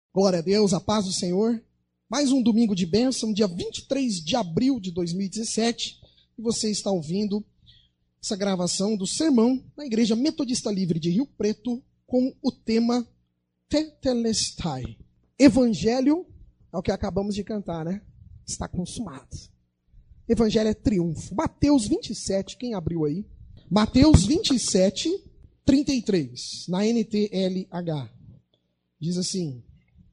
Glória a Deus, a paz do Senhor. Mais um domingo de bênção, dia 23 de abril de 2017. E você está ouvindo essa gravação do sermão na Igreja Metodista Livre de Rio Preto com o tema Tetelestai. Evangelho é o que acabamos de cantar, né? Está consumado. Evangelho é triunfo. Mateus 27, quem abriu aí? Mateus 27, 33, na NTLH. Diz assim: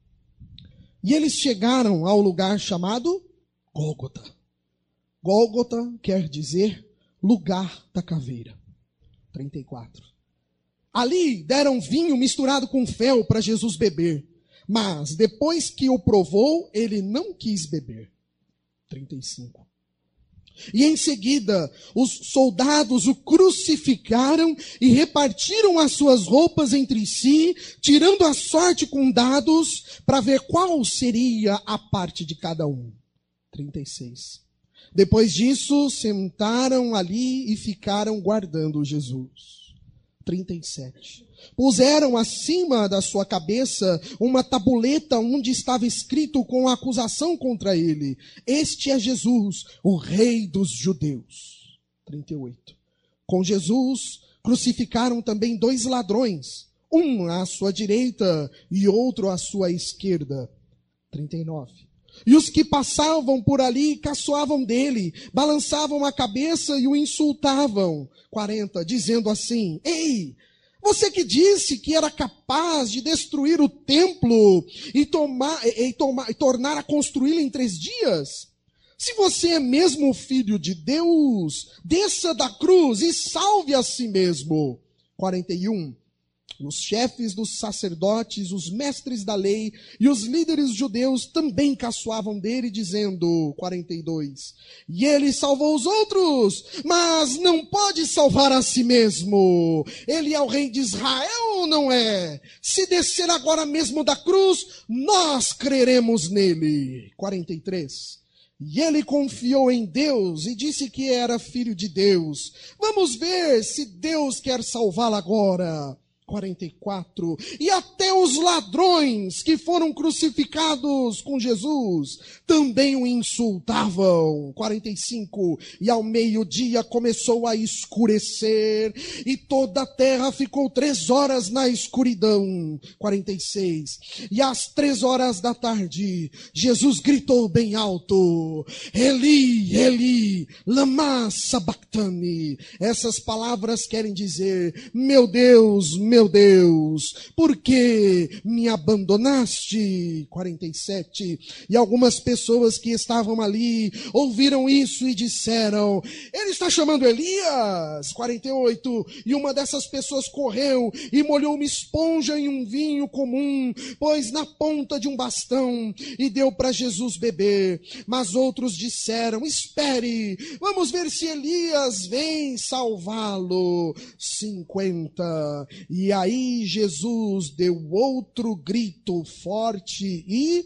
e eles chegaram ao lugar chamado Gólgota. Gólgota quer dizer lugar da caveira. 34. Ali deram vinho misturado com fel para Jesus beber, mas depois que o provou, ele não quis beber. 35. E em seguida, os soldados o crucificaram e repartiram as suas roupas entre si, tirando a sorte com dados, para ver qual seria a parte de cada um. 36. Depois disso, sentaram ali e ficaram guardando Jesus. 37. Puseram acima da sua cabeça uma tabuleta onde estava escrito com a acusação contra ele: este é Jesus, o Rei dos Judeus. 38. Com Jesus crucificaram também 2 ladrões, um à sua direita e outro à sua esquerda. 39. E os que passavam por ali caçoavam dele, balançavam a cabeça e o insultavam. 40, dizendo assim: ei, você que disse que era capaz de destruir o templo e tornar a construí-lo em 3 dias? Se você é mesmo o Filho de Deus, desça da cruz e salve a si mesmo. 41. Os chefes dos sacerdotes, os mestres da lei e os líderes judeus também caçoavam dele, dizendo, 42, e ele salvou os outros, mas não pode salvar a si mesmo. Ele é o rei de Israel ou não é? Se descer agora mesmo da cruz, nós creremos nele. 43. E ele confiou em Deus e disse que era filho de Deus. Vamos ver se Deus quer salvá-lo agora. 44. E até os ladrões que foram crucificados com Jesus também o insultavam. 45. E ao meio-dia começou a escurecer e toda a terra ficou 3 horas na escuridão. 46. E às 3 horas da tarde, Jesus gritou bem alto: Eli, Eli, lama sabachthani. Essas palavras querem dizer: meu Deus, por que me abandonaste? 47. E algumas pessoas que estavam ali ouviram isso e disseram: ele está chamando Elias. 48. E uma dessas pessoas correu e molhou uma esponja em um vinho comum, pôs na ponta de um bastão e deu para Jesus beber. Mas outros disseram: espere, vamos ver se Elias vem salvá-lo. 50. E aí Jesus deu outro grito forte e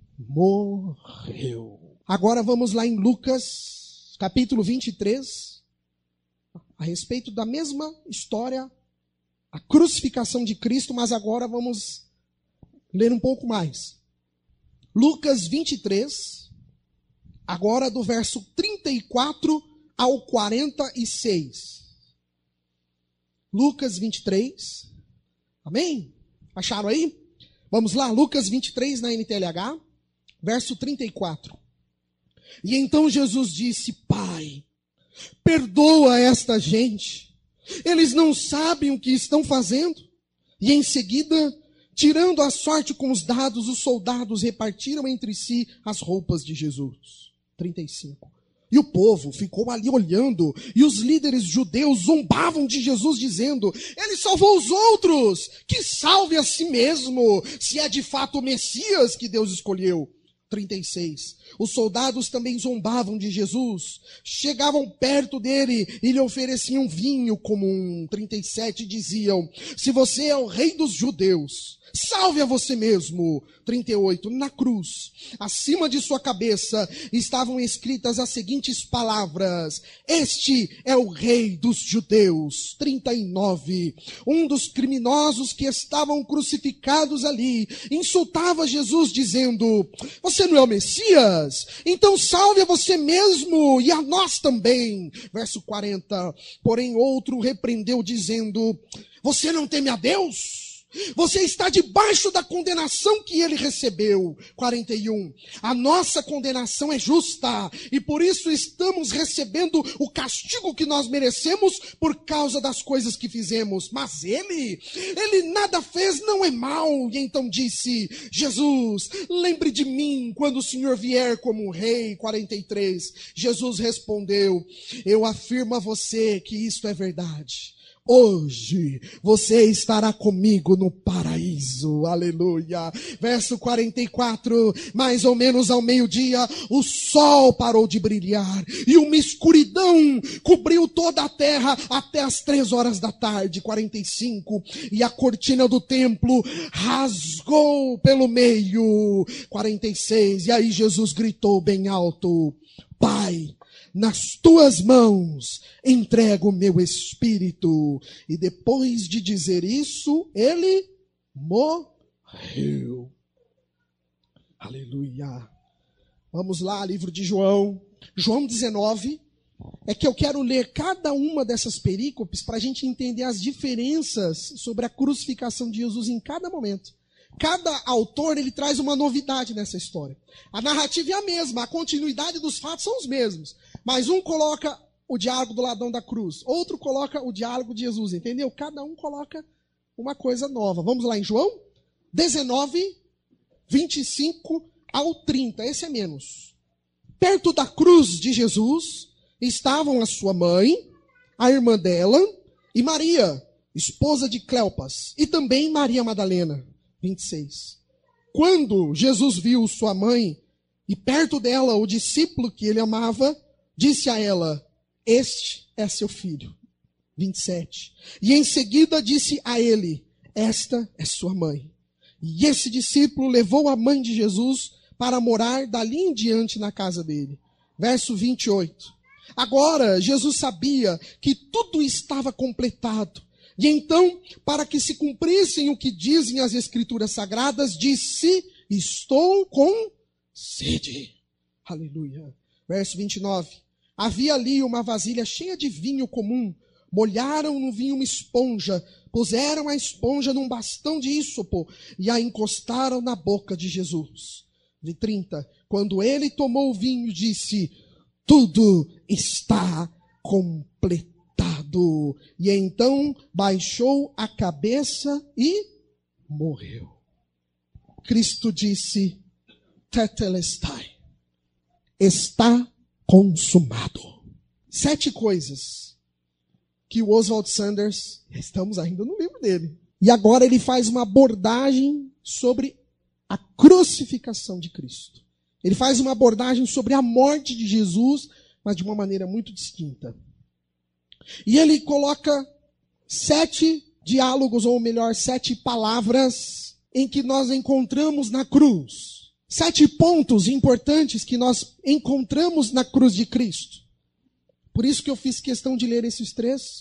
morreu. Agora vamos lá em Lucas, capítulo 23, a respeito da mesma história, a crucificação de Cristo, mas agora vamos ler um pouco mais. Lucas 23, agora do verso 34 ao 46. Lucas 23, amém? Acharam aí? Vamos lá, Lucas 23 na NTLH, verso 34. E então Jesus disse: Pai, perdoa esta gente, eles não sabem o que estão fazendo. E em seguida, tirando a sorte com os dados, os soldados repartiram entre si as roupas de Jesus. 35. E o povo ficou ali olhando, e os líderes judeus zombavam de Jesus, dizendo: ele salvou os outros, que salve a si mesmo, se é de fato o Messias que Deus escolheu. 36. Os soldados também zombavam de Jesus, chegavam perto dele e lhe ofereciam vinho comum. 37. Diziam: se você é o rei dos judeus, Salve a você mesmo. 38. Na cruz, acima de sua cabeça, estavam escritas as seguintes palavras: Este é o Rei dos Judeus. 39. Um dos criminosos que estavam crucificados ali insultava Jesus, dizendo: Você não é o Messias? Então salve a você mesmo e a nós também. Verso 40. Porém outro repreendeu, dizendo: Você não teme a Deus? Você está debaixo da condenação que ele recebeu. 41. A nossa condenação é justa e por isso estamos recebendo o castigo que nós merecemos por causa das coisas que fizemos. Mas ele nada fez, não é mal. E então disse: Jesus, lembre de mim quando o Senhor vier como rei. 43. Jesus respondeu: Eu afirmo a você que isto é verdade. Hoje você estará comigo no paraíso, aleluia. Verso 44, mais ou menos ao meio-dia, o sol parou de brilhar e uma escuridão cobriu toda a terra até as 3 horas da tarde. 45, e a cortina do templo rasgou pelo meio. 46, e aí Jesus gritou bem alto: Pai, nas tuas mãos entrego o meu espírito. E depois de dizer isso, ele morreu. Aleluia. Vamos lá, livro de João. João 19. É que eu quero ler cada uma dessas perícopes para a gente entender as diferenças sobre a crucificação de Jesus em cada momento. Cada autor, ele traz uma novidade nessa história. A narrativa é a mesma, a continuidade dos fatos são os mesmos. Mas um coloca o diálogo do ladrão da cruz, outro coloca o diálogo de Jesus, entendeu? Cada um coloca uma coisa nova. Vamos lá em João 19, 25 ao 30, esse é menos. Perto da cruz de Jesus estavam a sua mãe, a irmã dela e Maria, esposa de Cleopas, e também Maria Madalena. 26. Quando Jesus viu sua mãe e perto dela o discípulo que ele amava, disse a ela: Este é seu filho. 27. E em seguida disse a ele: Esta é sua mãe. E esse discípulo levou a mãe de Jesus para morar dali em diante na casa dele. Verso 28. Agora Jesus sabia que tudo estava completado. E então, para que se cumprissem o que dizem as Escrituras Sagradas, disse: Estou com sede. Aleluia. Verso 29. Havia ali uma vasilha cheia de vinho comum. Molharam no vinho uma esponja, puseram a esponja num bastão de ísopo e a encostaram na boca de Jesus. 30. Quando ele tomou o vinho, disse: Tudo está completado. E então baixou a cabeça e morreu. Cristo disse: Tetelestai, está consumado. 7 coisas que o Oswald Sanders, estamos ainda no livro dele, e agora ele faz uma abordagem sobre a crucificação de Cristo. Ele faz uma abordagem sobre a morte de Jesus, mas de uma maneira muito distinta. E ele coloca 7 diálogos, ou melhor, 7 palavras em que nós encontramos na cruz. 7 pontos importantes que nós encontramos na cruz de Cristo. Por isso que eu fiz questão de ler essas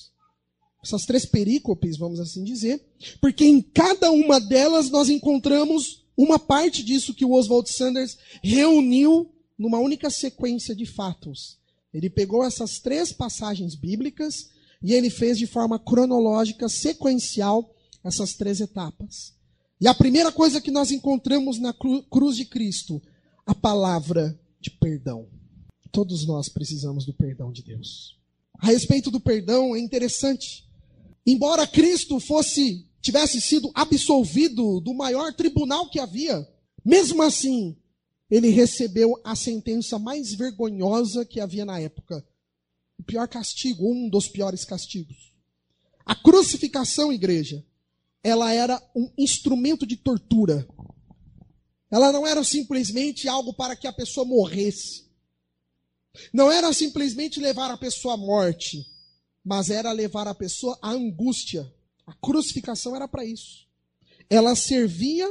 3 perícopes, vamos assim dizer, porque em cada uma delas nós encontramos uma parte disso que o Oswald Sanders reuniu numa única sequência de fatos. Ele pegou essas 3 passagens bíblicas e ele fez de forma cronológica, sequencial, essas 3 etapas. E a primeira coisa que nós encontramos na cruz de Cristo, a palavra de perdão. Todos nós precisamos do perdão de Deus. A respeito do perdão, é interessante. Embora Cristo tivesse sido absolvido do maior tribunal que havia, mesmo assim, ele recebeu a sentença mais vergonhosa que havia na época. O pior castigo, um dos piores castigos. A crucificação, igreja, ela era um instrumento de tortura. Ela não era simplesmente algo para que a pessoa morresse. Não era simplesmente levar a pessoa à morte, mas era levar a pessoa à angústia. A crucificação era para isso. ela servia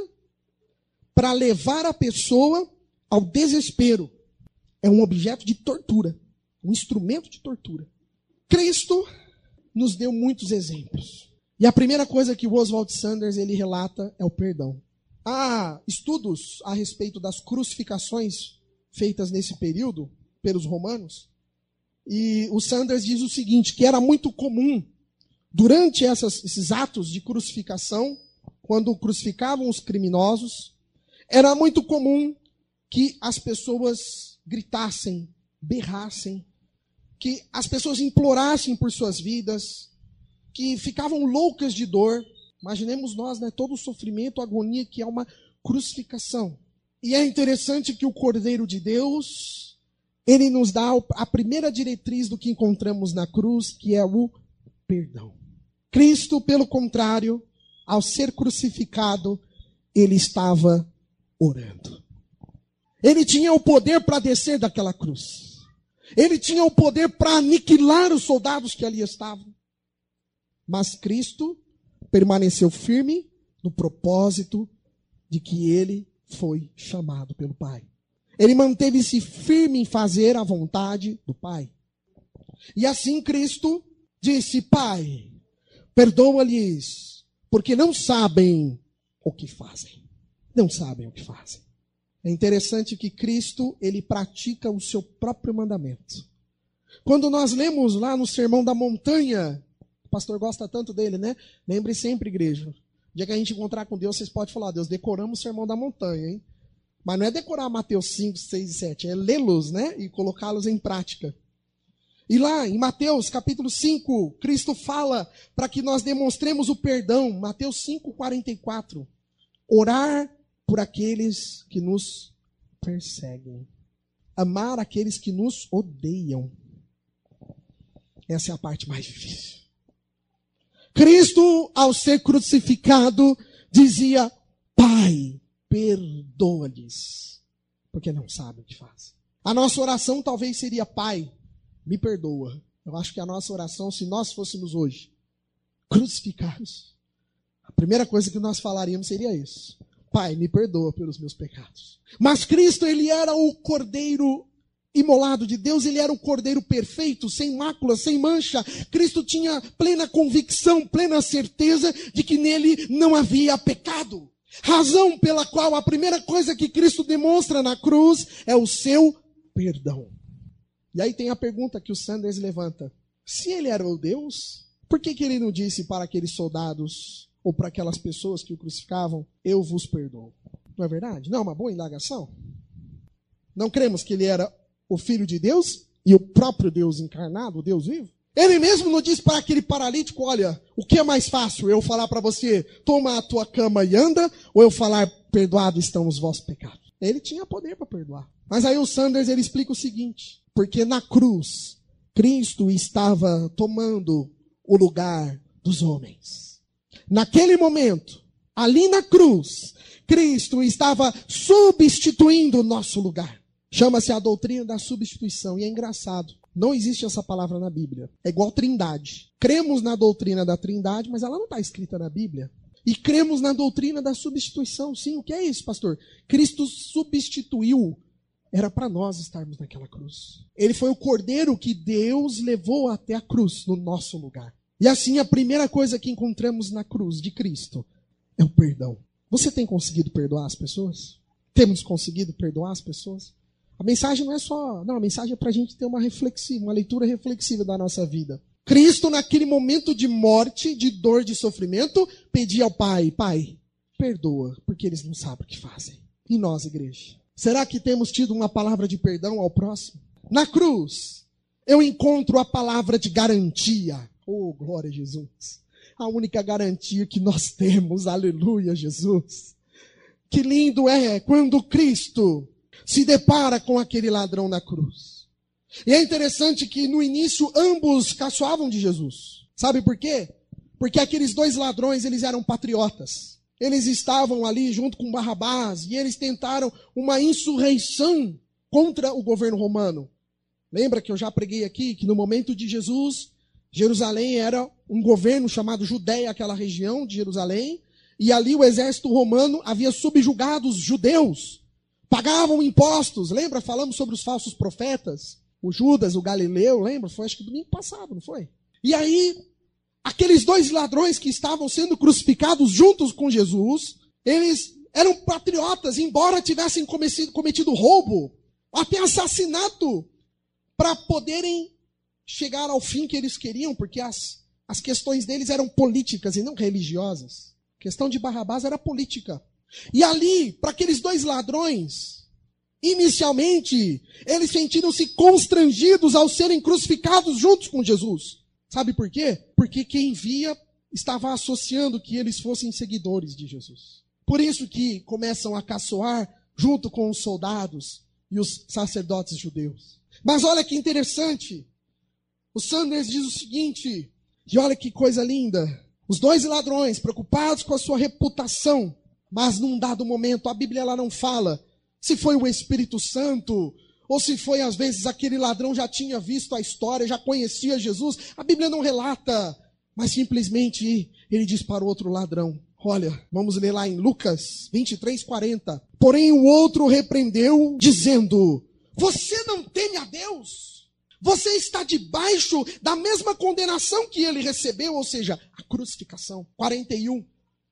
para levar a pessoa ao desespero. É um objeto de tortura, um instrumento de tortura. Cristo nos deu muitos exemplos. E a primeira coisa que o Oswald Sanders ele relata é o perdão. Há estudos a respeito das crucificações feitas nesse período pelos romanos. E o Sanders diz o seguinte, que era muito comum, durante esses atos de crucificação, quando crucificavam os criminosos, era muito comum que as pessoas gritassem, berrassem, que as pessoas implorassem por suas vidas, que ficavam loucas de dor. Imaginemos nós, né, todo o sofrimento, a agonia que é uma crucificação. E é interessante que o Cordeiro de Deus, ele nos dá a primeira diretriz do que encontramos na cruz, que é o perdão. Cristo, pelo contrário, ao ser crucificado, ele estava orando. Ele tinha o poder para descer daquela cruz. Ele tinha o poder para aniquilar os soldados que ali estavam. Mas Cristo permaneceu firme no propósito de que ele foi chamado pelo Pai. Ele manteve-se firme em fazer a vontade do Pai. E assim Cristo disse, Pai, perdoa-lhes, porque não sabem o que fazem. Não sabem o que fazem. É interessante que Cristo, ele pratica o seu próprio mandamento. Quando nós lemos lá no Sermão da Montanha, o pastor gosta tanto dele, né? Lembre sempre, igreja. O dia que a gente encontrar com Deus, vocês podem falar, Deus, decoramos o Sermão da Montanha, hein? Mas não é decorar Mateus 5, 6 e 7, é lê-los, né? E colocá-los em prática. E lá, em Mateus capítulo 5, Cristo fala para que nós demonstremos o perdão. Mateus 5, 44. Orar por aqueles que nos perseguem. Amar aqueles que nos odeiam. Essa é a parte mais difícil. Cristo, ao ser crucificado, dizia, Pai, perdoa-lhes, porque não sabem o que fazem. A nossa oração talvez seria, Pai, me perdoa. Eu acho que a nossa oração, se nós fôssemos hoje crucificados, a primeira coisa que nós falaríamos seria isso. Pai, me perdoa pelos meus pecados. Mas Cristo, ele era o Cordeiro imolado de Deus, ele era o Cordeiro perfeito, sem mácula, sem mancha. Cristo tinha plena convicção, plena certeza de que nele não havia pecado. Razão pela qual a primeira coisa que Cristo demonstra na cruz é o seu perdão. E aí tem a pergunta que o Sanders levanta. Se ele era o Deus, por que ele não disse para aqueles soldados ou para aquelas pessoas que o crucificavam, eu vos perdoo? Não é verdade? Não é uma boa indagação? Não cremos que ele era o Filho de Deus e o próprio Deus encarnado, o Deus vivo? Ele mesmo não disse para aquele paralítico, olha, o que é mais fácil? Eu falar para você, toma a tua cama e anda, ou eu falar, perdoado estão os vossos pecados? Ele tinha poder para perdoar. Mas aí o Sanders, ele explica o seguinte, porque na cruz, Cristo estava tomando o lugar dos homens. Naquele momento, ali na cruz, Cristo estava substituindo o nosso lugar. Chama-se a doutrina da substituição. E é engraçado, não existe essa palavra na Bíblia. É igual trindade. Cremos na doutrina da trindade, mas ela não está escrita na Bíblia. E cremos na doutrina da substituição. Sim, o que é isso, pastor? Cristo substituiu. Era para nós estarmos naquela cruz. Ele foi o cordeiro que Deus levou até a cruz, no nosso lugar. E assim, a primeira coisa que encontramos na cruz de Cristo é o perdão. Você tem conseguido perdoar as pessoas? Temos conseguido perdoar as pessoas? A mensagem não é só... Não, a mensagem é para a gente ter uma leitura reflexiva da nossa vida. Cristo, naquele momento de morte, de dor, de sofrimento, pedia ao Pai, Pai, perdoa, porque eles não sabem o que fazem. E nós, igreja? Será que temos tido uma palavra de perdão ao próximo? Na cruz, eu encontro a palavra de garantia. Oh, glória a Jesus. A única garantia que nós temos, aleluia, Jesus. Que lindo é quando Cristo se depara com aquele ladrão na cruz. E é interessante que no início ambos caçoavam de Jesus. Sabe por quê? Porque aqueles dois ladrões, eles eram patriotas. Eles estavam ali junto com Barrabás e eles tentaram uma insurreição contra o governo romano. Lembra que eu já preguei aqui que no momento de Jesus, Jerusalém era um governo chamado Judéia, aquela região de Jerusalém, E ali o exército romano havia subjugado os judeus. Pagavam impostos. Lembra? Falamos sobre os falsos profetas. O Judas, o Galileu, lembra? Foi acho que domingo passado, não foi? E aí, aqueles dois ladrões que estavam sendo crucificados juntos com Jesus, eles eram patriotas, embora tivessem cometido roubo, até assassinato, para poderem chegar ao fim que eles queriam, porque as questões deles eram políticas e não religiosas. A questão de Barrabás era política. E ali, para aqueles dois ladrões, inicialmente, eles sentiram-se constrangidos ao serem crucificados juntos com Jesus. Sabe por quê? Porque quem via estava associando que eles fossem seguidores de Jesus. Por isso que começam a caçoar junto com os soldados e os sacerdotes judeus. Mas olha que interessante. O Sanders diz o seguinte, e olha que coisa linda. Os dois ladrões, preocupados com a sua reputação, mas num dado momento, a Bíblia ela não fala se foi o Espírito Santo, ou se foi, às vezes, aquele ladrão já tinha visto a história, já conhecia Jesus. A Bíblia não relata, mas simplesmente ele diz para o outro ladrão. Olha, vamos ler lá em Lucas 23:40. Porém o outro repreendeu, dizendo, você não teme a Deus? Você está debaixo da mesma condenação que ele recebeu, ou seja, a crucificação. 41.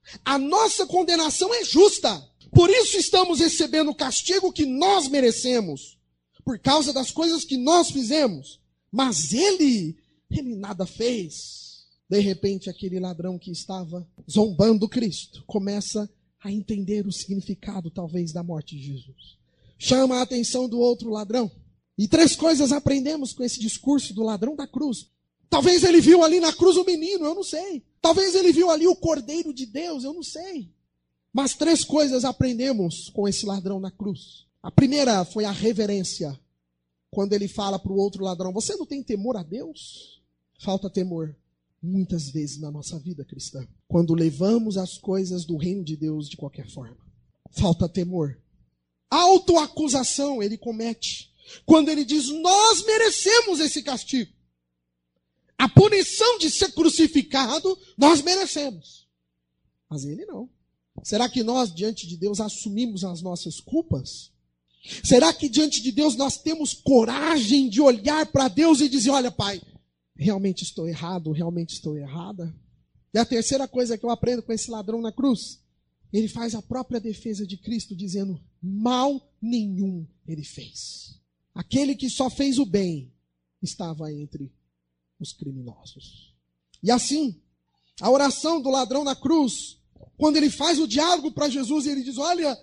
A nossa condenação é justa. Por isso estamos recebendo o castigo que nós merecemos, por causa das coisas que nós fizemos. Mas ele nada fez. De repente, aquele ladrão que estava zombando Cristo começa a entender o significado, talvez, da morte de Jesus. Chama a atenção do outro ladrão. E 3 coisas aprendemos com esse discurso do ladrão da cruz. Talvez ele viu ali na cruz o menino, eu não sei. Talvez ele viu ali o Cordeiro de Deus, eu não sei. Mas 3 coisas aprendemos com esse ladrão na cruz. A primeira foi a reverência. Quando ele fala para o outro ladrão, você não tem temor a Deus? Falta temor. Muitas vezes na nossa vida cristã, quando levamos as coisas do reino de Deus de qualquer forma. Falta temor. Autoacusação ele comete. Quando ele diz, nós merecemos esse castigo. A punição de ser crucificado, nós merecemos. Mas ele não. Será que nós, diante de Deus, assumimos as nossas culpas? Será que diante de Deus nós temos coragem de olhar para Deus e dizer, olha, Pai, realmente estou errado, realmente estou errada? E a terceira coisa que eu aprendo com esse ladrão na cruz, ele faz a própria defesa de Cristo, dizendo, mal nenhum ele fez. Aquele que só fez o bem estava entre os criminosos. E assim, a oração do ladrão na cruz, quando ele faz o diálogo para Jesus, ele diz, olha,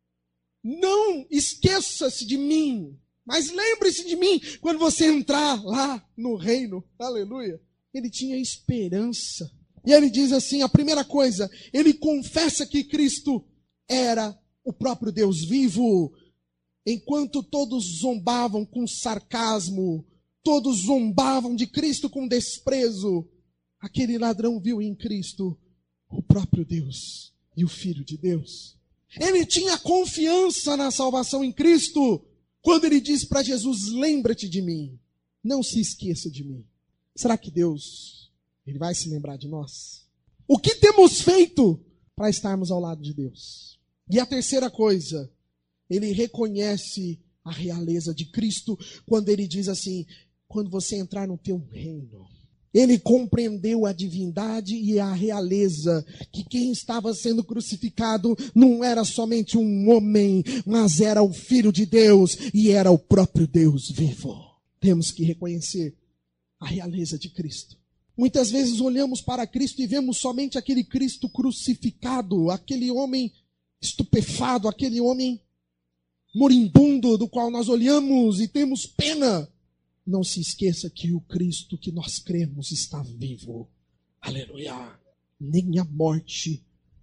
não esqueça-se de mim, mas lembre-se de mim quando você entrar lá no reino. Aleluia. Ele tinha esperança. E ele diz assim, a primeira coisa, ele confessa que Cristo era o próprio Deus vivo. Enquanto todos zombavam com sarcasmo, todos zombavam de Cristo com desprezo, aquele ladrão viu em Cristo o próprio Deus e o Filho de Deus. Ele tinha confiança na salvação em Cristo. Quando ele diz para Jesus, lembra-te de mim, não se esqueça de mim. Será que Deus, ele vai se lembrar de nós? O que temos feito para estarmos ao lado de Deus? E a terceira coisa, ele reconhece a realeza de Cristo quando ele diz assim, quando você entrar no teu reino. Ele compreendeu a divindade e a realeza, que quem estava sendo crucificado não era somente um homem, mas era o Filho de Deus e era o próprio Deus vivo. Temos que reconhecer a realeza de Cristo. Muitas vezes olhamos para Cristo e vemos somente aquele Cristo crucificado, aquele homem estupefado, aquele homem moribundo do qual nós olhamos e temos pena. Não se esqueça que o Cristo que nós cremos está vivo. Aleluia. Nem a morte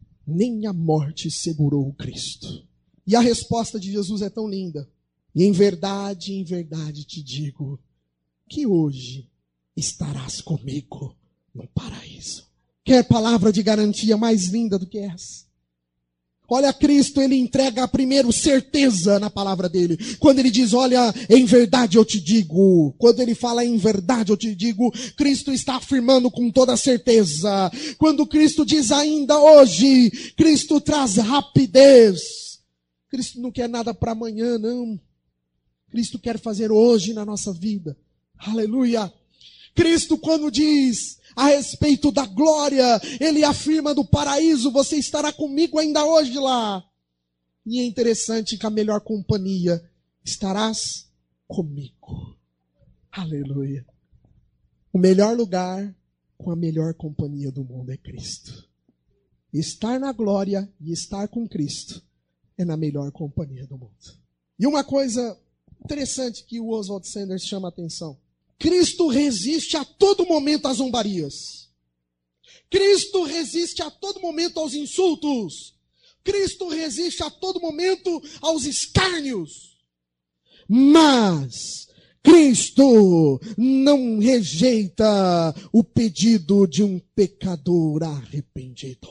segurou o Cristo. E a resposta de Jesus é tão linda. E em verdade te digo, que hoje estarás comigo no paraíso. Quer palavra de garantia mais linda do que essa? Olha, Cristo, ele entrega primeiro certeza na palavra dele. Quando ele diz, olha, em verdade eu te digo. Quando ele fala em verdade eu te digo, Cristo está afirmando com toda certeza. Quando Cristo diz ainda hoje, Cristo traz rapidez. Cristo não quer nada para amanhã, não. Cristo quer fazer hoje na nossa vida. Aleluia. Cristo, quando diz a respeito da glória, ele afirma do paraíso, você estará comigo ainda hoje lá. E é interessante que a melhor companhia, estarás comigo. Aleluia. O melhor lugar com a melhor companhia do mundo é Cristo. Estar na glória e estar com Cristo é na melhor companhia do mundo. E uma coisa interessante que o Oswald Sanders chama a atenção. Cristo resiste a todo momento às zombarias. Cristo resiste a todo momento aos insultos. Cristo resiste a todo momento aos escárnios. Mas Cristo não rejeita o pedido de um pecador arrependido.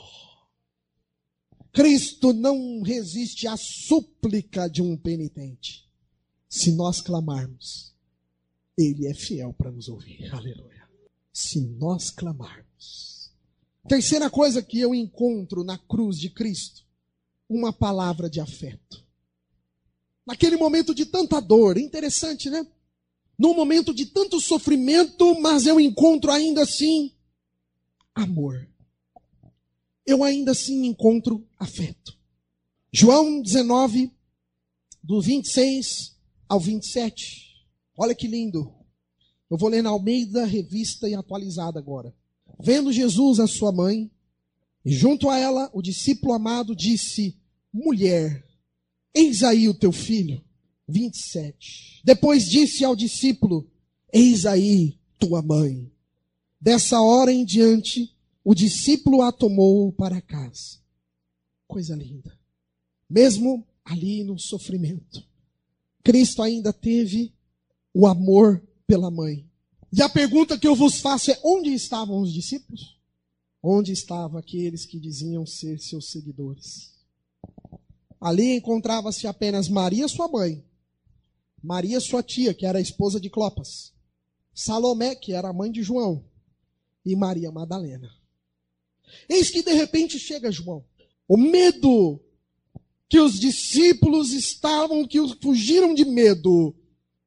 Cristo não resiste à súplica de um penitente. Se nós clamarmos, Ele é fiel para nos ouvir. Aleluia. Se nós clamarmos. Terceira coisa que eu encontro na cruz de Cristo, uma palavra de afeto. Naquele momento de tanta dor, interessante, né? Num momento de tanto sofrimento, mas eu encontro ainda assim amor. Eu ainda assim encontro afeto. João 19, do 26 ao 27. Olha que lindo. Eu vou ler na Almeida, Revista e Atualizada agora. Vendo Jesus a sua mãe, e junto a ela o discípulo amado disse, mulher, eis aí o teu filho. 27. Depois disse ao discípulo, eis aí tua mãe. Dessa hora em diante, o discípulo a tomou para casa. Coisa linda. Mesmo ali no sofrimento, Cristo ainda teve o amor pela mãe. E a pergunta que eu vos faço é, onde estavam os discípulos? Onde estavam aqueles que diziam ser seus seguidores? Ali encontrava-se apenas Maria, sua mãe, Maria, sua tia, que era a esposa de Clopas, Salomé, que era a mãe de João, e Maria Madalena. Eis que de repente chega João. O medo que os discípulos estavam, que fugiram de medo.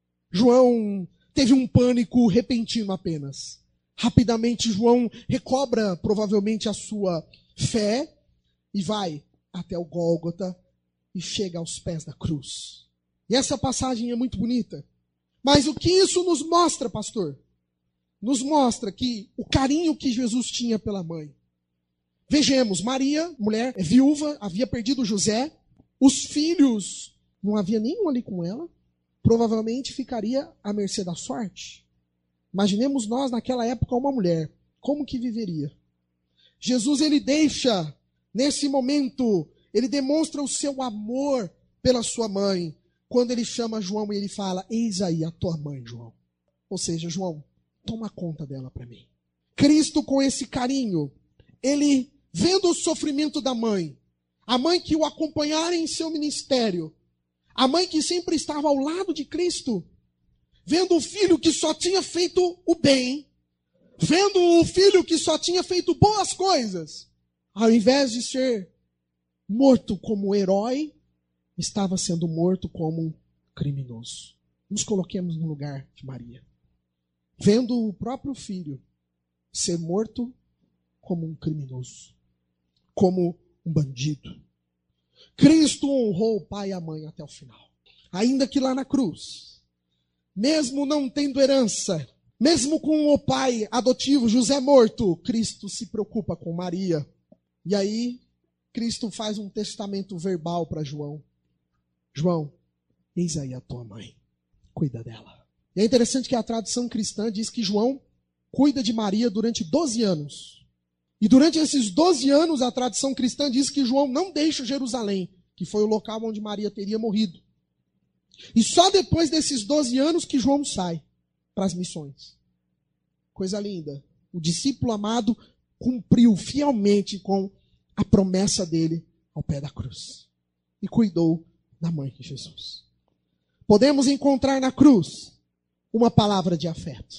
João teve um pânico repentino apenas. Rapidamente João recobra provavelmente a sua fé e vai até o Gólgota e chega aos pés da cruz. E essa passagem é muito bonita. Mas o que isso nos mostra, pastor? Nos mostra que o carinho que Jesus tinha pela mãe. Vejamos, Maria, mulher, é viúva, havia perdido José. Os filhos, não havia nenhum ali com ela. Provavelmente ficaria à mercê da sorte. Imaginemos nós naquela época uma mulher. Como que viveria? Jesus, ele deixa, nesse momento, ele demonstra o seu amor pela sua mãe. Quando ele chama João e ele fala, eis aí a tua mãe, João. Ou seja, João, toma conta dela para mim. Cristo, com esse carinho, ele, vendo o sofrimento da mãe, a mãe que o acompanhara em seu ministério, a mãe que sempre estava ao lado de Cristo, vendo o filho que só tinha feito o bem, vendo o filho que só tinha feito boas coisas, ao invés de ser morto como herói, estava sendo morto como um criminoso. Nos coloquemos no lugar de Maria. Vendo o próprio filho ser morto como um criminoso, como um bandido. Cristo honrou o pai e a mãe até o final. Ainda que lá na cruz, mesmo não tendo herança, mesmo com o pai adotivo José morto, Cristo se preocupa com Maria. E aí, Cristo faz um testamento verbal para João. João, eis aí a tua mãe, cuida dela. E é interessante que a tradição cristã diz que João cuida de Maria durante 12 anos. E durante esses 12 anos, a tradição cristã diz que João não deixa Jerusalém, que foi o local onde Maria teria morrido. E só depois desses 12 anos que João sai para as missões. Coisa linda. O discípulo amado cumpriu fielmente com a promessa dele ao pé da cruz e cuidou da mãe de Jesus. Podemos encontrar na cruz uma palavra de afeto.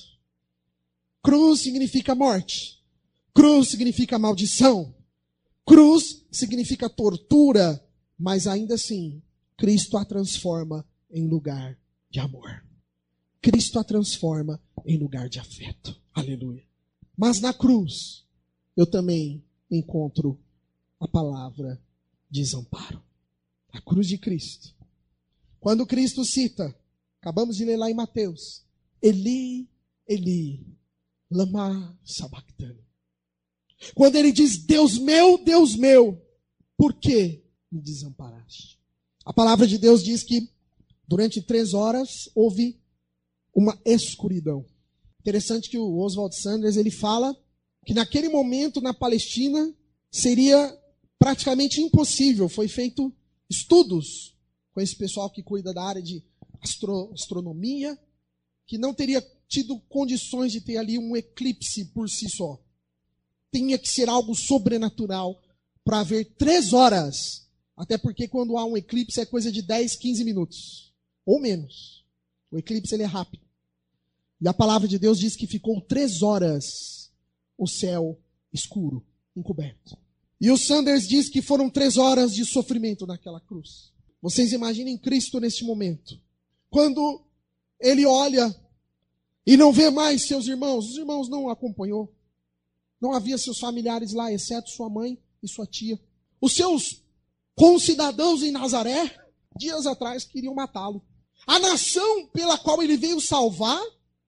Cruz significa morte. Cruz significa maldição. Cruz significa tortura, mas ainda assim, Cristo a transforma em lugar de amor. Cristo a transforma em lugar de afeto. Aleluia. Mas na cruz, eu também encontro a palavra desamparo. A cruz de Cristo. Quando Cristo cita, acabamos de ler lá em Mateus, Eli, Eli, lama sabachthani. Quando ele diz, Deus meu, por que me desamparaste? A palavra de Deus diz que durante 3 horas houve uma escuridão. Interessante que o Oswald Sanders, ele fala que naquele momento na Palestina seria praticamente impossível. Foi feito estudos com esse pessoal que cuida da área de astronomia, que não teria tido condições de ter ali um eclipse por si só. Tinha que ser algo sobrenatural para haver 3 horas. Até porque quando há um eclipse é coisa de 10, 15 minutos. Ou menos. O eclipse ele é rápido. E a palavra de Deus diz que ficou 3 horas o céu escuro, encoberto. E o Sanders diz que foram 3 horas de sofrimento naquela cruz. Vocês imaginem Cristo neste momento. Quando ele olha e não vê mais seus irmãos. Os irmãos não o acompanhou. Não havia seus familiares lá, exceto sua mãe e sua tia. Os seus concidadãos em Nazaré, dias atrás, queriam matá-lo. A nação pela qual ele veio salvar,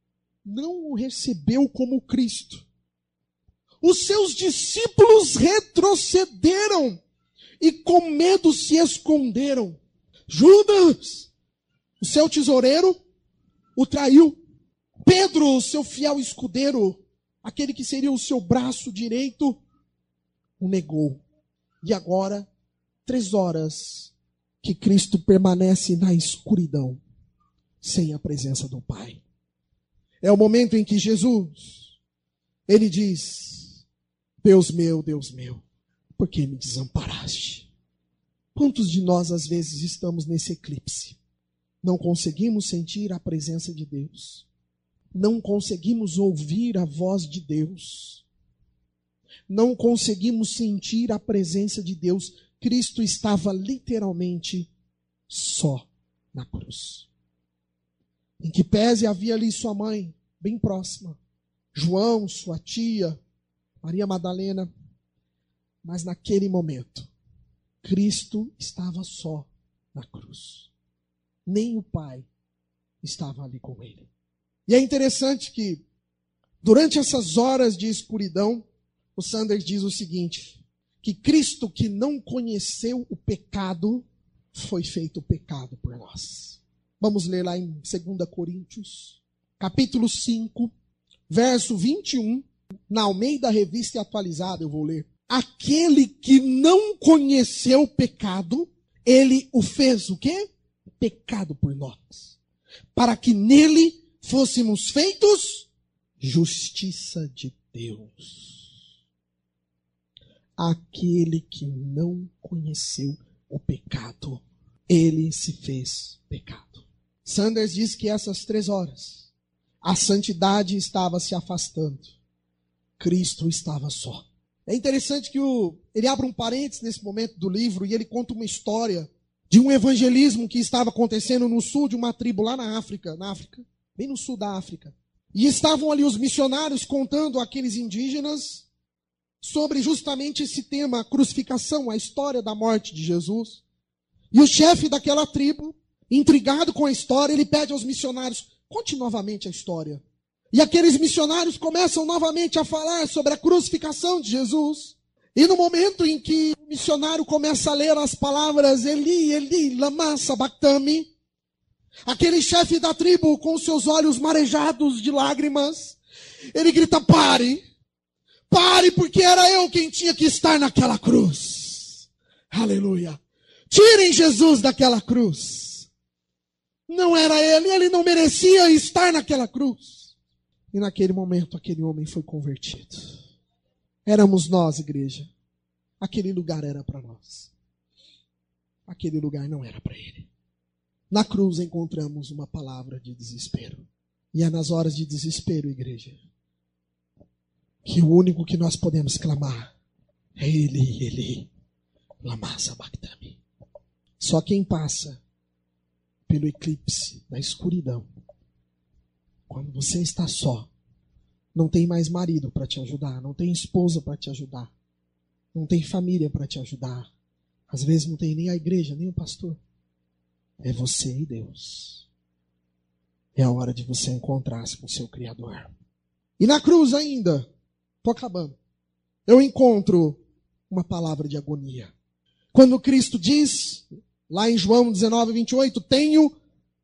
não o recebeu como Cristo. Os seus discípulos retrocederam e com medo se esconderam. Judas, o seu tesoureiro, o traiu. Pedro, o seu fiel escudeiro, aquele que seria o seu braço direito, o negou. E agora, 3 horas que Cristo permanece na escuridão, sem a presença do Pai. É o momento em que Jesus, ele diz, Deus meu, por que me desamparaste? Quantos de nós às vezes estamos nesse eclipse? Não conseguimos sentir a presença de Deus. Não conseguimos ouvir a voz de Deus. Não conseguimos sentir a presença de Deus. Cristo estava literalmente só na cruz. Em que pese havia ali sua mãe, bem próxima. João, sua tia, Maria Madalena. Mas naquele momento, Cristo estava só na cruz. Nem o Pai estava ali com ele. E é interessante que, durante essas horas de escuridão, o Sanders diz o seguinte, que Cristo que não conheceu o pecado, foi feito pecado por nós. Vamos ler lá em 2 Coríntios, capítulo 5, verso 21, na Almeida Revista Atualizada, eu vou ler. Aquele que não conheceu o pecado, ele o fez o quê? Pecado por nós. Para que nele fôssemos feitos justiça de Deus. Aquele que não conheceu o pecado, ele se fez pecado. Sanders diz que essas 3 horas, a santidade estava se afastando. Cristo estava só. É interessante que ele abre um parênteses nesse momento do livro e ele conta uma história de um evangelismo que estava acontecendo no sul de uma tribo lá na África, bem no sul da África. E estavam ali os missionários contando àqueles indígenas sobre justamente esse tema, a crucificação, a história da morte de Jesus. E o chefe daquela tribo, intrigado com a história, ele pede aos missionários, conte novamente a história. E aqueles missionários começam novamente a falar sobre a crucificação de Jesus. E no momento em que o missionário começa a ler as palavras Eli, Eli, lama sabachthani, aquele chefe da tribo com seus olhos marejados de lágrimas, ele grita, pare, porque era eu quem tinha que estar naquela cruz. Aleluia. Tirem Jesus daquela cruz. Não era ele não merecia estar naquela cruz. E naquele momento, aquele homem foi convertido. Éramos nós, igreja. Aquele lugar era para nós. aquele lugar não era para ele. Na cruz encontramos uma palavra de desespero. E é nas horas de desespero, igreja, que o único que nós podemos clamar é Ele, Ele, lama sabachthani. Só quem passa pelo eclipse da escuridão, quando você está só, não tem mais marido para te ajudar, não tem esposa para te ajudar, não tem família para te ajudar, às vezes não tem nem a igreja, nem o pastor. É você e Deus. É a hora de você encontrar-se com o seu Criador. E na cruz ainda, estou acabando, eu encontro uma palavra de agonia. Quando Cristo diz, lá em João 19, 28, tenho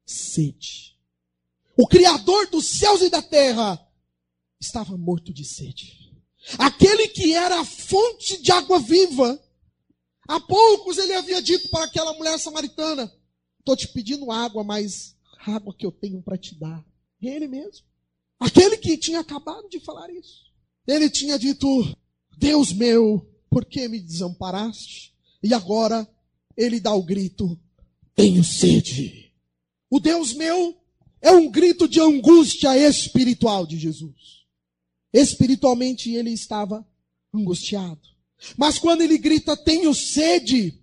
sede. O Criador dos céus e da terra estava morto de sede. Aquele que era a fonte de água viva. Há poucos ele havia dito para aquela mulher samaritana, estou te pedindo água, mas a água que eu tenho para te dar. É ele mesmo. Aquele que tinha acabado de falar isso. Ele tinha dito, Deus meu, por que me desamparaste? E agora ele dá o grito, tenho sede. O Deus meu é um grito de angústia espiritual de Jesus. Espiritualmente ele estava angustiado. Mas quando ele grita, tenho sede,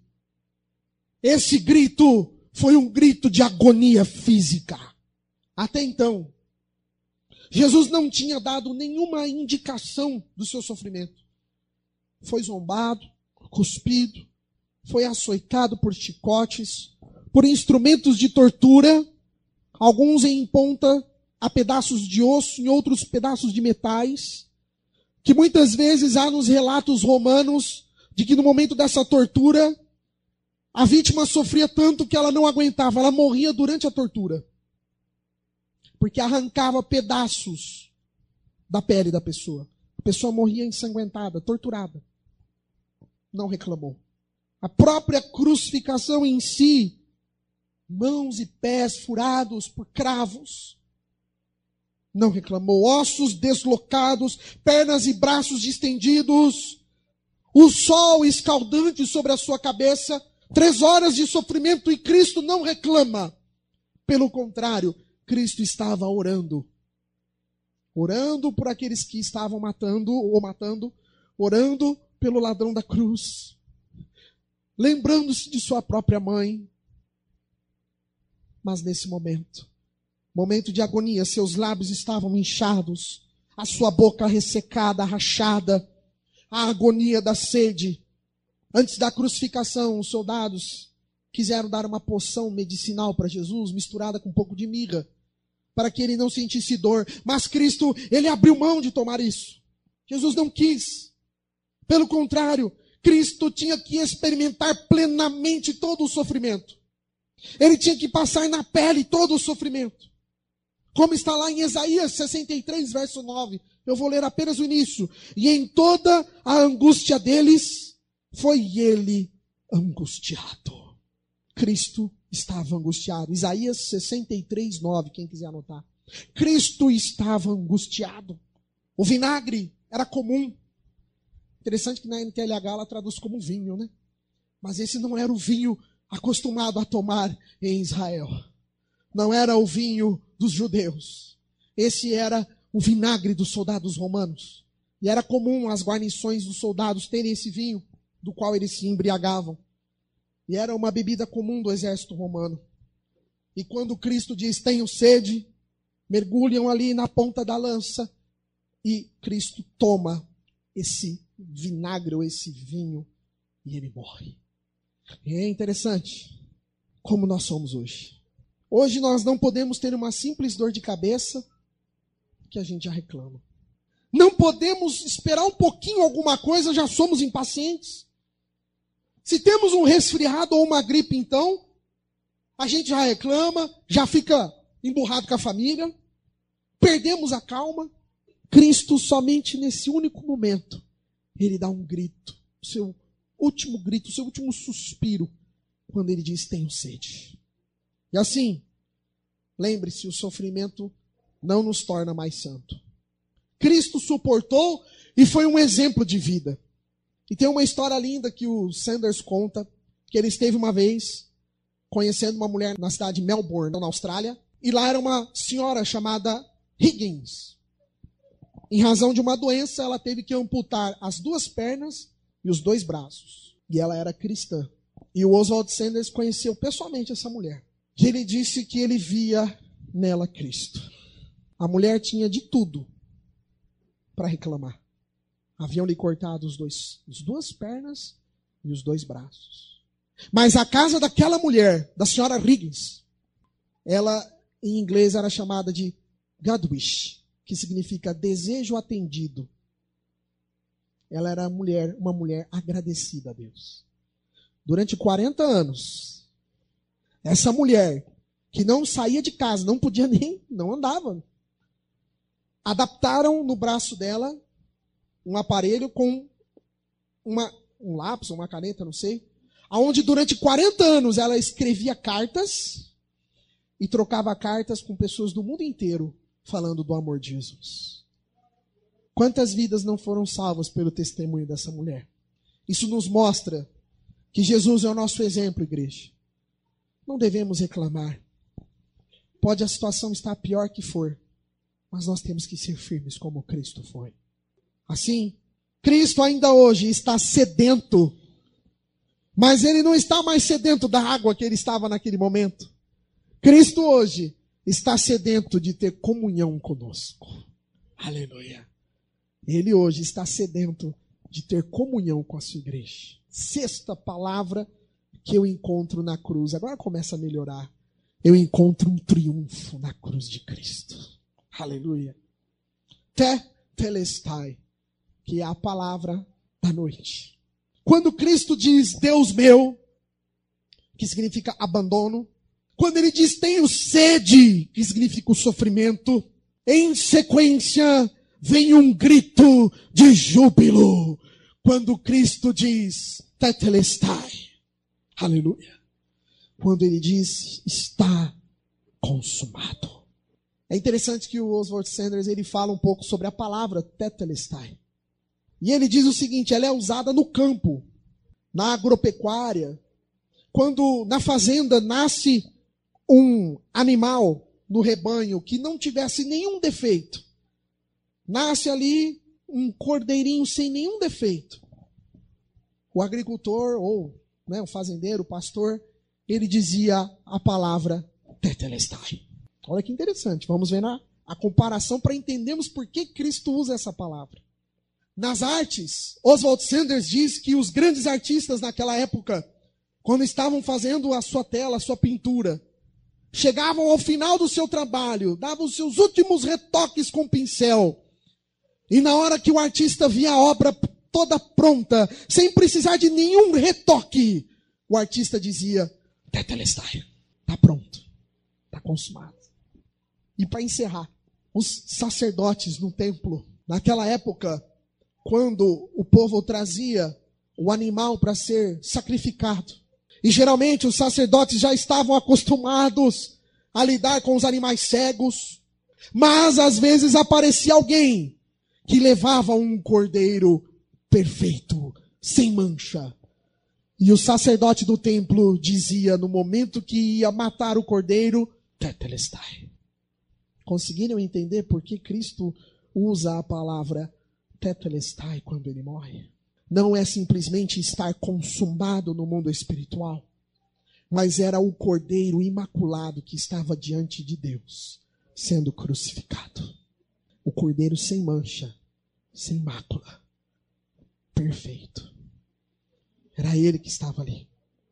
esse grito foi um grito de agonia física. Até então, Jesus não tinha dado nenhuma indicação do seu sofrimento. Foi zombado, cuspido, foi açoitado por chicotes, por instrumentos de tortura, alguns em ponta a pedaços de osso, em outros pedaços de metais, que muitas vezes há nos relatos romanos de que no momento dessa tortura, a vítima sofria tanto que ela não aguentava, ela morria durante a tortura. Porque arrancava pedaços da pele da pessoa. A pessoa morria ensanguentada, torturada. Não reclamou. A própria crucificação em si, mãos e pés furados por cravos, não reclamou. Ossos deslocados, pernas e braços distendidos, o sol escaldante sobre a sua cabeça, 3 horas de sofrimento e Cristo não reclama. Pelo contrário, Cristo estava orando. Orando por aqueles que estavam matando, orando pelo ladrão da cruz. Lembrando-se de sua própria mãe. Mas nesse momento de agonia, seus lábios estavam inchados, a sua boca ressecada, rachada, a agonia da sede. Antes da crucificação, os soldados quiseram dar uma poção medicinal para Jesus, misturada com um pouco de mirra, para que ele não sentisse dor. Mas Cristo, ele abriu mão de tomar isso. Jesus não quis. Pelo contrário, Cristo tinha que experimentar plenamente todo o sofrimento. Ele tinha que passar na pele todo o sofrimento. Como está lá em Isaías 63, verso 9. Eu vou ler apenas o início. E em toda a angústia deles, foi ele angustiado. Cristo estava angustiado. Isaías 63, 9, quem quiser anotar. Cristo estava angustiado. O vinagre era comum. Interessante que na NTLH ela traduz como vinho, né? Mas esse não era o vinho acostumado a tomar em Israel. Não era o vinho dos judeus. Esse era o vinagre dos soldados romanos. E era comum as guarnições dos soldados terem esse vinho, do qual eles se embriagavam. E era uma bebida comum do exército romano. E quando Cristo diz, tenho sede, mergulham ali na ponta da lança e Cristo toma esse vinagre ou esse vinho e ele morre. E é interessante como nós somos hoje. Hoje nós não podemos ter uma simples dor de cabeça que a gente já reclama. Não podemos esperar um pouquinho alguma coisa, já somos impacientes. Se temos um resfriado ou uma gripe, então, a gente já reclama, já fica emburrado com a família, perdemos a calma. Cristo, somente nesse único momento, ele dá um grito, o seu último grito, o seu último suspiro, quando ele diz, tenho sede. E assim, lembre-se, o sofrimento não nos torna mais santo. Cristo suportou e foi um exemplo de vida. E tem uma história linda que o Sanders conta, que ele esteve uma vez conhecendo uma mulher na cidade de Melbourne, na Austrália, e lá era uma senhora chamada Higgins. Em razão de uma doença, ela teve que amputar as 2 pernas e os 2 braços. E ela era cristã. E o Oswald Sanders conheceu pessoalmente essa mulher. E ele disse que ele via nela Cristo. A mulher tinha de tudo para reclamar. Haviam-lhe cortado as 2 pernas e os 2 braços. Mas a casa daquela mulher, da senhora Higgins, ela em inglês era chamada de God Wish, que significa desejo atendido. Ela era uma mulher agradecida a Deus. Durante 40 anos, essa mulher, que não saía de casa, não podia não andava, adaptaram no braço dela um aparelho com um lápis, uma caneta, não sei, onde durante 40 anos ela escrevia cartas e trocava cartas com pessoas do mundo inteiro, falando do amor de Jesus. Quantas vidas não foram salvas pelo testemunho dessa mulher? Isso nos mostra que Jesus é o nosso exemplo, igreja. Não devemos reclamar. Pode a situação estar pior que for, mas nós temos que ser firmes como Cristo foi. Assim, Cristo ainda hoje está sedento, mas ele não está mais sedento da água que ele estava naquele momento. Cristo hoje está sedento de ter comunhão conosco. Aleluia. Ele hoje está sedento de ter comunhão com a sua igreja. 6ª palavra que eu encontro na cruz. Agora começa a melhorar. Eu encontro um triunfo na cruz de Cristo. Aleluia. Tetelestai, que é a palavra da noite. Quando Cristo diz Deus meu, que significa abandono. Quando ele diz tenho sede, que significa o sofrimento. Em sequência, vem um grito de júbilo. Quando Cristo diz tetelestai. Aleluia. Quando ele diz está consumado. É interessante que o Oswald Sanders ele fala um pouco sobre a palavra tetelestai. E ele diz o seguinte, ela é usada no campo, na agropecuária, quando na fazenda nasce um animal no rebanho que não tivesse nenhum defeito. Nasce ali um cordeirinho sem nenhum defeito. O agricultor, ou o fazendeiro, o pastor, ele dizia a palavra tetelestai. Olha que interessante, vamos ver a comparação para entendermos por que Cristo usa essa palavra. Nas artes, Oswald Sanders diz que os grandes artistas naquela época, quando estavam fazendo a sua tela, a sua pintura, chegavam ao final do seu trabalho, davam os seus últimos retoques com pincel. E na hora que o artista via a obra toda pronta, sem precisar de nenhum retoque, o artista dizia, tetelestai, está pronto, está consumado. E para encerrar, os sacerdotes no templo, naquela época, quando o povo trazia o animal para ser sacrificado, e geralmente os sacerdotes já estavam acostumados a lidar com os animais cegos, mas às vezes aparecia alguém que levava um cordeiro perfeito, sem mancha. E o sacerdote do templo dizia, no momento que ia matar o cordeiro, tetelestai. Conseguiram entender por que Cristo usa a palavra tetelestai quando ele morre? Não é simplesmente estar consumado no mundo espiritual, mas era o cordeiro imaculado que estava diante de Deus, sendo crucificado. O cordeiro sem mancha, sem mácula, perfeito. Era ele que estava ali.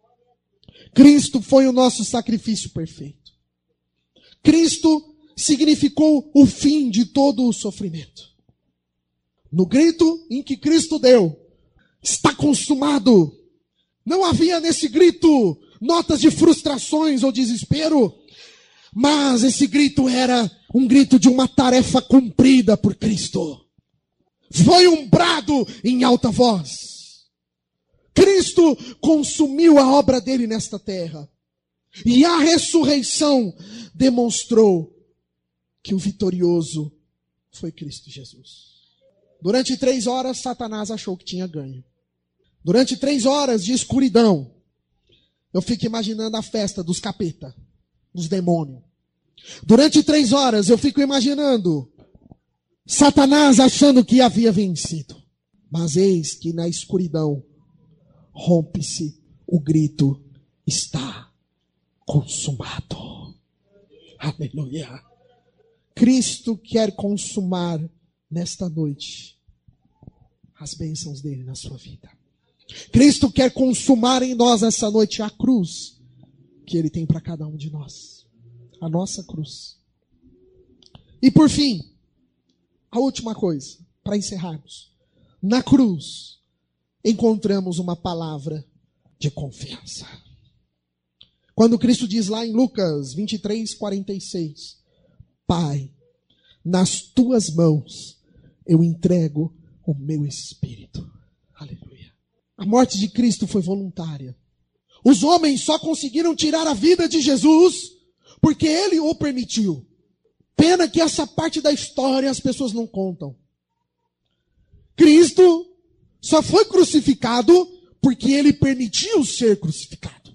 Cristo foi o nosso sacrifício perfeito. Cristo significou o fim de todo o sofrimento. No grito em que Cristo deu, está consumado. Não havia nesse grito notas de frustrações ou desespero, mas esse grito era um grito de uma tarefa cumprida por Cristo. Foi um brado em alta voz. Cristo consumiu a obra dele nesta terra. E a ressurreição demonstrou que o vitorioso foi Cristo Jesus. Durante 3 horas, Satanás achou que tinha ganho. Durante 3 horas de escuridão, eu fico imaginando a festa dos capeta, dos demônios. Durante 3 horas eu fico imaginando Satanás achando que havia vencido. Mas eis que na escuridão rompe-se o grito: está consumado. Aleluia. Cristo quer consumar nesta noite as bênçãos dele na sua vida. Cristo quer consumar em nós essa noite a cruz que ele tem para cada um de nós. A nossa cruz. E por fim, a última coisa, para encerrarmos. Na cruz, encontramos uma palavra de confiança. Quando Cristo diz lá em Lucas 23:46, Pai, nas tuas mãos eu entrego o meu espírito. Aleluia. A morte de Cristo foi voluntária. Os homens só conseguiram tirar a vida de Jesus porque ele o permitiu. Pena que essa parte da história as pessoas não contam. Cristo só foi crucificado porque ele permitiu ser crucificado.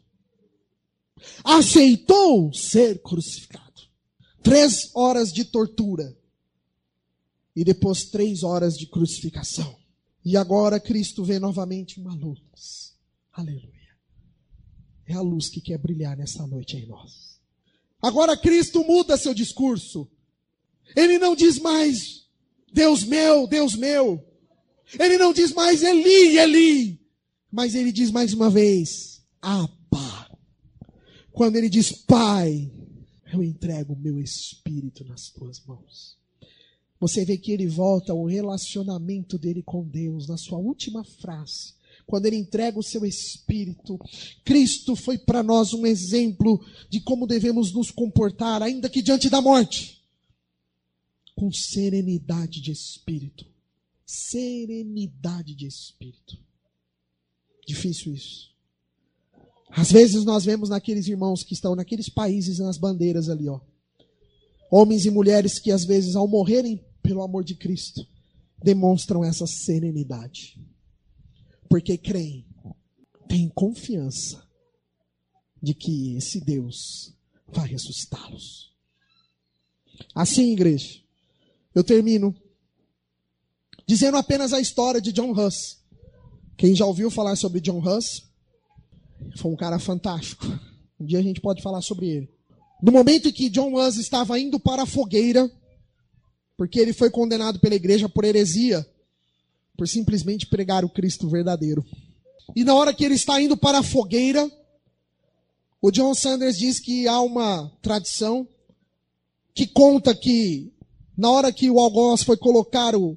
Aceitou ser crucificado. 3 horas de tortura. E depois 3 horas de crucificação. E agora Cristo vê novamente uma luz. Aleluia. É a luz que quer brilhar nessa noite em nós. Agora Cristo muda seu discurso. Ele não diz mais, Deus meu, Deus meu. Ele não diz mais, Eli, Eli. Mas ele diz mais uma vez, Abba. Quando ele diz, Pai, eu entrego o meu espírito nas tuas mãos. Você vê que ele volta ao relacionamento dele com Deus na sua última frase. Quando ele entrega o seu espírito, Cristo foi para nós um exemplo de como devemos nos comportar, ainda que diante da morte. Com serenidade de espírito. Serenidade de espírito. Difícil isso. Às vezes nós vemos naqueles irmãos que estão naqueles países, nas bandeiras ali, ó. Homens e mulheres que às vezes ao morrerem pelo amor de Cristo, demonstram essa serenidade. Porque creem, têm confiança de que esse Deus vai ressuscitá-los. Assim, igreja, eu termino dizendo apenas a história de John Huss. Quem já ouviu falar sobre John Huss? Foi um cara fantástico. Um dia a gente pode falar sobre ele. No momento em que John Huss estava indo para a fogueira, porque ele foi condenado pela igreja por heresia, por simplesmente pregar o Cristo verdadeiro. E na hora que ele está indo para a fogueira, o John Sanders diz que há uma tradição que conta que na hora que o algoz foi colocar o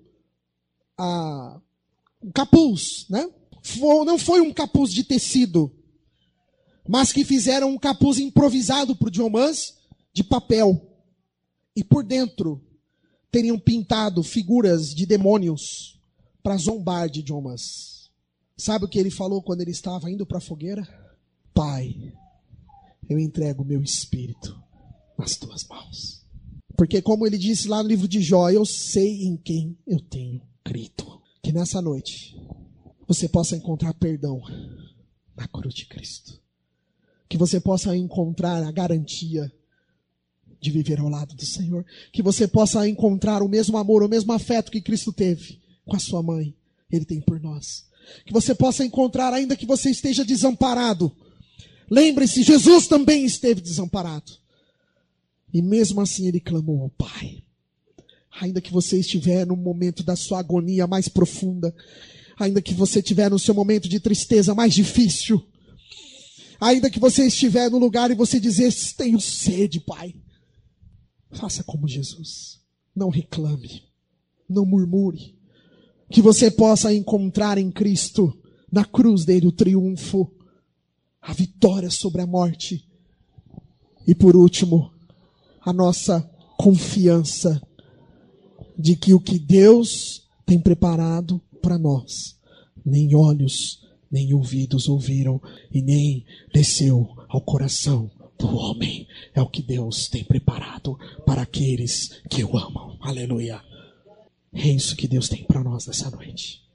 capuz, né? Não foi um capuz de tecido, mas que fizeram um capuz improvisado para o John Huss de papel. E por dentro teriam pintado figuras de demônios para zombar de John Huss. Sabe o que ele falou quando ele estava indo para a fogueira? Pai, eu entrego o meu espírito nas tuas mãos. Porque como ele disse lá no livro de Jó, eu sei em quem eu tenho crido. Que nessa noite você possa encontrar perdão na cruz de Cristo. Que você possa encontrar a garantia de viver ao lado do Senhor. Que você possa encontrar o mesmo amor, o mesmo afeto que Cristo teve com a sua mãe. Ele tem por nós. Que você possa encontrar, ainda que você esteja desamparado. Lembre-se, Jesus também esteve desamparado. E mesmo assim ele clamou ao Pai. Ainda que você estiver no momento da sua agonia mais profunda. Ainda que você estiver no seu momento de tristeza mais difícil. Ainda que você estiver no lugar e você dizer, tenho sede, Pai. Faça como Jesus. Não reclame. Não murmure. Que você possa encontrar em Cristo, na cruz dele, o triunfo, a vitória sobre a morte. E por último, a nossa confiança de que o que Deus tem preparado para nós, nem olhos, nem ouvidos ouviram, e nem desceu ao coração do homem. É o que Deus tem preparado para aqueles que o amam. Aleluia. É isso que Deus tem para nós nessa noite.